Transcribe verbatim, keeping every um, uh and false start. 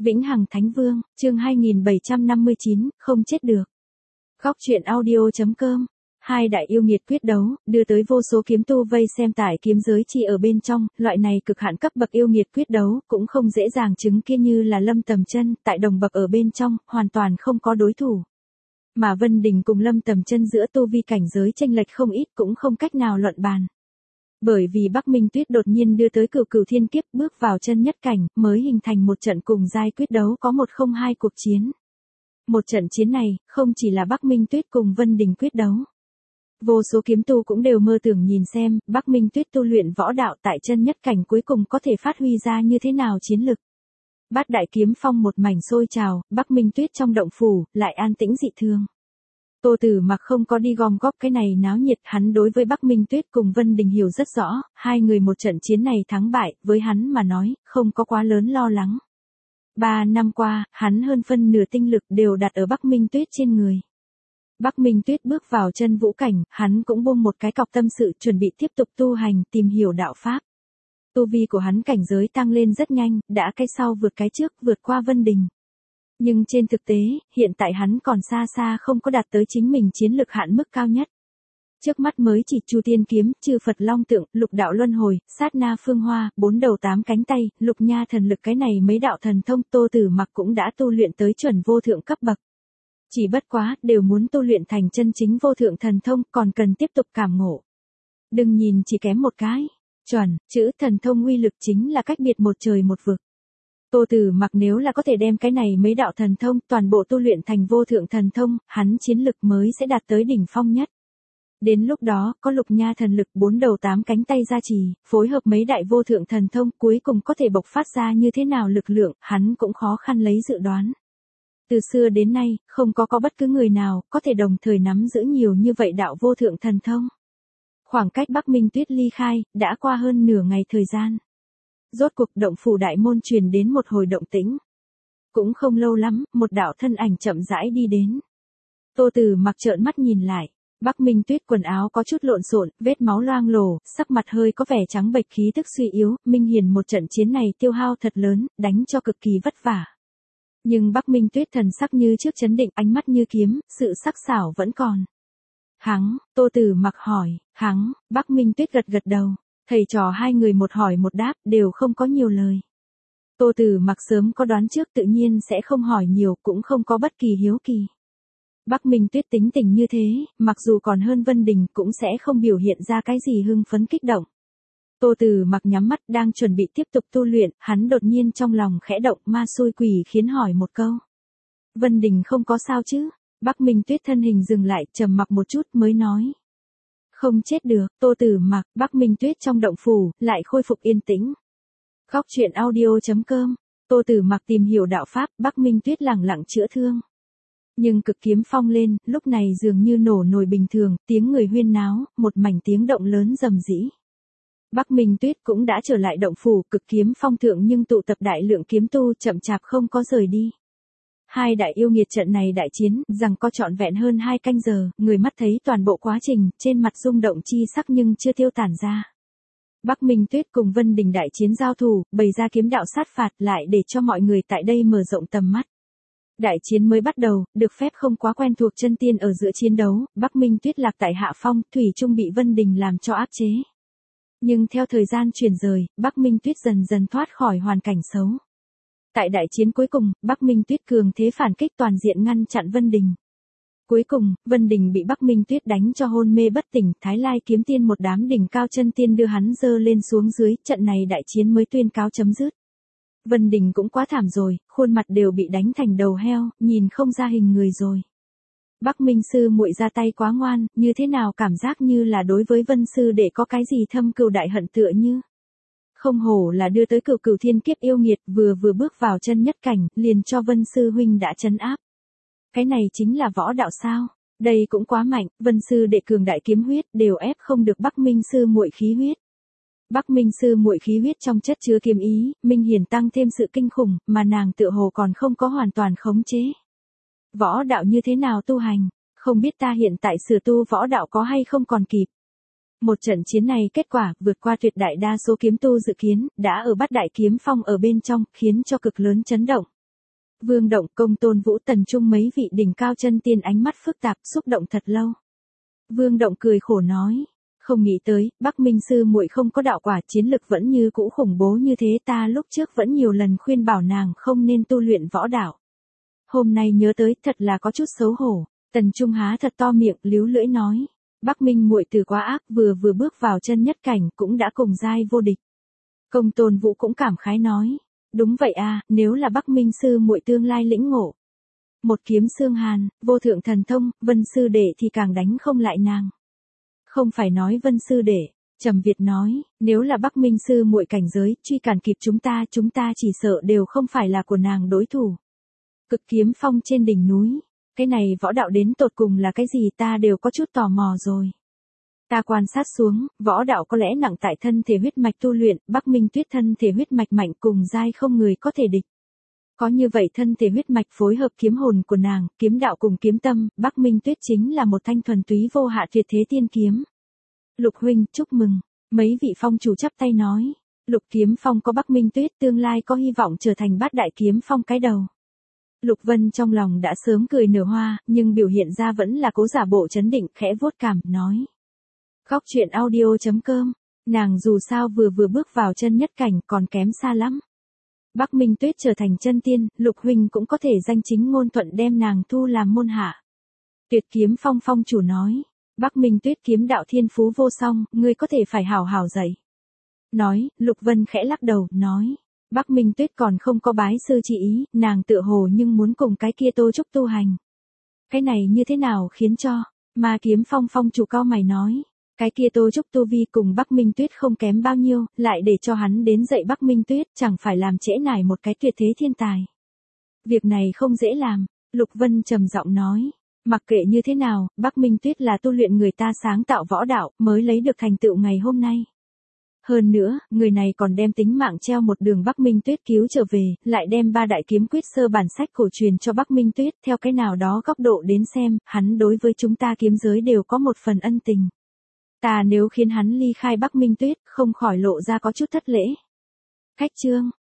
Vĩnh Hằng Thánh Vương, chương hai nghìn bảy trăm năm mươi chín, không chết được. Góc truyện audio chấm com. Hai đại yêu nghiệt quyết đấu, đưa tới vô số kiếm tu vây xem tại kiếm giới chi ở bên trong, loại này cực hạn cấp bậc yêu nghiệt quyết đấu, cũng không dễ dàng chứng kiến như là Lâm Tầm Chân, tại đồng bậc ở bên trong, hoàn toàn không có đối thủ. Mà Vân Đình cùng Lâm Tầm Chân giữa tu vi cảnh giới chênh lệch không ít cũng không cách nào luận bàn. Bởi vì Bắc Minh Tuyết đột nhiên đưa tới cửu cửu thiên kiếp bước vào chân nhất cảnh, mới hình thành một trận cùng giai quyết đấu có một không hai cuộc chiến. Một trận chiến này, không chỉ là Bắc Minh Tuyết cùng Vân Đình quyết đấu. Vô số kiếm tu cũng đều mơ tưởng nhìn xem, Bắc Minh Tuyết tu luyện võ đạo tại chân nhất cảnh cuối cùng có thể phát huy ra như thế nào chiến lực. Bát đại kiếm phong một mảnh sôi trào, Bắc Minh Tuyết trong động phủ, lại an tĩnh dị thường. Tô Tử Mặc không có đi gom góp cái này náo nhiệt, hắn đối với Bắc Minh Tuyết cùng Vân Đình hiểu rất rõ, hai người một trận chiến này thắng bại, với hắn mà nói, không có quá lớn lo lắng. Ba năm qua, hắn hơn phân nửa tinh lực đều đặt ở Bắc Minh Tuyết trên người. Bắc Minh Tuyết bước vào chân vũ cảnh, hắn cũng buông một cái cọc tâm sự chuẩn bị tiếp tục tu hành, tìm hiểu đạo pháp. Tu vi của hắn cảnh giới tăng lên rất nhanh, đã cái sau vượt cái trước, vượt qua Vân Đình. Nhưng trên thực tế, hiện tại hắn còn xa xa không có đạt tới chính mình chiến lực hạn mức cao nhất. Trước mắt mới chỉ Chu Tiên kiếm, Chư Phật Long tượng, Lục đạo luân hồi, Sát na phương hoa, bốn đầu tám cánh tay, Lục nha thần lực, cái này mấy đạo thần thông Tô Tử Mặc cũng đã tu luyện tới chuẩn vô thượng cấp bậc. Chỉ bất quá, đều muốn tu luyện thành chân chính vô thượng thần thông, còn cần tiếp tục cảm ngộ. Đừng nhìn chỉ kém một cái. Chuẩn, chữ thần thông uy lực chính là cách biệt một trời một vực. Tô Tử Mặc nếu là có thể đem cái này mấy đạo thần thông toàn bộ tu luyện thành vô thượng thần thông, hắn chiến lực mới sẽ đạt tới đỉnh phong nhất. Đến lúc đó, có Lục nha thần lực, bốn đầu tám cánh tay gia trì, phối hợp mấy đại vô thượng thần thông, cuối cùng có thể bộc phát ra như thế nào lực lượng, hắn cũng khó khăn lấy dự đoán. Từ xưa đến nay, không có có bất cứ người nào có thể đồng thời nắm giữ nhiều như vậy đạo vô thượng thần thông. Khoảng cách Bắc Minh Tuyết ly khai, đã qua hơn nửa ngày thời gian. Rốt cuộc động phủ đại môn truyền đến một hồi động tĩnh. Cũng không lâu lắm, một đạo thân ảnh chậm rãi đi đến. Tô Tử Mặc trợn mắt nhìn lại, Bắc Minh Tuyết quần áo có chút lộn xộn, vết máu loang lổ, sắc mặt hơi có vẻ trắng bệch, khí tức suy yếu, minh hiển một trận chiến này tiêu hao thật lớn, đánh cho cực kỳ vất vả. Nhưng Bắc Minh Tuyết thần sắc như trước chấn định, ánh mắt như kiếm, sự sắc sảo vẫn còn. Hắn, Tô Tử Mặc hỏi, hắn, Bắc Minh Tuyết gật gật đầu. Thầy trò hai người một hỏi một đáp, đều không có nhiều lời. Tô Tử Mặc sớm có đoán trước, tự nhiên sẽ không hỏi nhiều, cũng không có bất kỳ hiếu kỳ. Bắc Minh Tuyết tính tình như thế, mặc dù còn hơn Vân Đình, cũng sẽ không biểu hiện ra cái gì hưng phấn kích động. Tô Tử Mặc nhắm mắt đang chuẩn bị tiếp tục tu luyện, hắn đột nhiên trong lòng khẽ động, ma xui quỷ khiến hỏi một câu. Vân Đình không có sao chứ? Bắc Minh Tuyết thân hình dừng lại, trầm mặc một chút mới nói. Không chết được. Tô Tử Mặc, Bắc Minh Tuyết trong động phủ, lại khôi phục yên tĩnh. Góc truyện audio chấm com. Tô Tử Mặc tìm hiểu đạo pháp, Bắc Minh Tuyết lẳng lặng chữa thương. Nhưng cực kiếm phong lên, lúc này dường như nổ nồi bình thường, tiếng người huyên náo, một mảnh tiếng động lớn rầm rĩ. Bắc Minh Tuyết cũng đã trở lại động phủ, cực kiếm phong thượng nhưng tụ tập đại lượng kiếm tu chậm chạp không có rời đi. Hai đại yêu nghiệt trận này đại chiến, rằng có trọn vẹn hơn hai canh giờ, người mắt thấy toàn bộ quá trình, trên mặt rung động chi sắc nhưng chưa tiêu tản ra. Bắc Minh Tuyết cùng Vân Đình đại chiến giao thủ, bày ra kiếm đạo sát phạt lại để cho mọi người tại đây mở rộng tầm mắt. Đại chiến mới bắt đầu, được phép không quá quen thuộc chân tiên ở giữa chiến đấu, Bắc Minh Tuyết lạc tại hạ phong, thủy chung bị Vân Đình làm cho áp chế. Nhưng theo thời gian chuyển rời, Bắc Minh Tuyết dần dần thoát khỏi hoàn cảnh xấu. Tại đại chiến cuối cùng, Bắc Minh Tuyết cường thế phản kích toàn diện ngăn chặn Vân Đình. Cuối cùng, Vân Đình bị Bắc Minh Tuyết đánh cho hôn mê bất tỉnh, Thái Lai kiếm tiên một đám đỉnh cao chân tiên đưa hắn dơ lên xuống dưới, trận này đại chiến mới tuyên cáo chấm dứt. Vân Đình cũng quá thảm rồi, khuôn mặt đều bị đánh thành đầu heo, nhìn không ra hình người rồi. Bắc Minh sư muội ra tay quá ngoan, như thế nào cảm giác như là đối với Vân sư đệ có cái gì thâm cừu đại hận tựa như. Không hổ là đưa tới cửu cửu thiên kiếp yêu nghiệt, vừa vừa bước vào chân nhất cảnh, liền cho Vân sư huynh đã trấn áp. Cái này chính là võ đạo sao? Đây cũng quá mạnh, Vân sư đệ cường đại kiếm huyết, đều ép không được Bắc Minh sư muội khí huyết. Bắc Minh sư muội khí huyết trong chất chứa kiếm ý, minh hiển tăng thêm sự kinh khủng, mà nàng tựa hồ còn không có hoàn toàn khống chế. Võ đạo như thế nào tu hành? Không biết ta hiện tại sửa tu võ đạo có hay không còn kịp. Một trận chiến này kết quả vượt qua tuyệt đại đa số kiếm tu dự kiến, đã ở bát đại kiếm phong ở bên trong, khiến cho cực lớn chấn động. Vương Động, Công Tôn Vũ, Tần Trung mấy vị đỉnh cao chân tiên ánh mắt phức tạp, xúc động thật lâu. Vương Động cười khổ nói, không nghĩ tới, Bắc Minh sư muội không có đạo quả, chiến lực vẫn như cũ khủng bố như thế, ta lúc trước vẫn nhiều lần khuyên bảo nàng không nên tu luyện võ đạo. Hôm nay nhớ tới, thật là có chút xấu hổ. Tần Trung há thật to miệng, líu lưỡi nói, Bắc Minh muội từ quá ác, vừa vừa bước vào chân nhất cảnh cũng đã cùng giai vô địch. Công Tôn Vũ cũng cảm khái nói, đúng vậy à, nếu là Bắc Minh sư muội tương lai lĩnh ngộ một kiếm xương hàn, vô thượng thần thông, Vân sư đệ thì càng đánh không lại nàng. Không phải nói Vân sư đệ, Trầm Việt nói, nếu là Bắc Minh sư muội cảnh giới, truy cản kịp chúng ta, chúng ta chỉ sợ đều không phải là của nàng đối thủ. Cực kiếm phong trên đỉnh núi, cái này võ đạo đến tột cùng là cái gì ta đều có chút tò mò rồi. Ta quan sát xuống, võ đạo có lẽ nặng tại thân thể huyết mạch tu luyện, Bắc Minh Tuyết thân thể huyết mạch mạnh cùng giai không người có thể địch. Có như vậy thân thể huyết mạch phối hợp kiếm hồn của nàng, kiếm đạo cùng kiếm tâm, Bắc Minh Tuyết chính là một thanh thuần túy vô hạ tuyệt thế tiên kiếm. Lục huynh, chúc mừng. Mấy vị phong chủ chắp tay nói, Lục kiếm phong có Bắc Minh Tuyết tương lai có hy vọng trở thành bát đại kiếm phong cái đầu. Lục Vân trong lòng đã sớm cười nở hoa, nhưng biểu hiện ra vẫn là cố giả bộ chấn định, khẽ vuốt cằm, nói. Góc truyện audio chấm com, nàng dù sao vừa vừa bước vào chân nhất cảnh còn kém xa lắm. Bắc Minh Tuyết trở thành chân tiên, Lục huynh cũng có thể danh chính ngôn thuận đem nàng thu làm môn hạ. Tuyệt kiếm phong phong chủ nói, Bắc Minh Tuyết kiếm đạo thiên phú vô song, ngươi có thể phải hảo hảo dạy. Nói, Lục Vân khẽ lắc đầu, nói, Bắc Minh Tuyết còn không có bái sư chỉ ý, nàng tựa hồ nhưng muốn cùng cái kia Tô Trúc tu hành. Cái này như thế nào khiến cho, mà kiếm phong phong chủ cao mày nói, cái kia Tô Trúc tu vi cùng Bắc Minh Tuyết không kém bao nhiêu, lại để cho hắn đến dạy Bắc Minh Tuyết, chẳng phải làm trễ nải một cái tuyệt thế thiên tài. Việc này không dễ làm, Lục Vân trầm giọng nói, mặc kệ như thế nào, Bắc Minh Tuyết là tu luyện người ta sáng tạo võ đạo, mới lấy được thành tựu ngày hôm nay. Hơn nữa, người này còn đem tính mạng treo một đường Bắc Minh Tuyết cứu trở về, lại đem ba đại kiếm quyết sơ bản sách cổ truyền cho Bắc Minh Tuyết, theo cái nào đó góc độ đến xem, hắn đối với chúng ta kiếm giới đều có một phần ân tình. Ta nếu khiến hắn ly khai Bắc Minh Tuyết, không khỏi lộ ra có chút thất lễ. Khách chương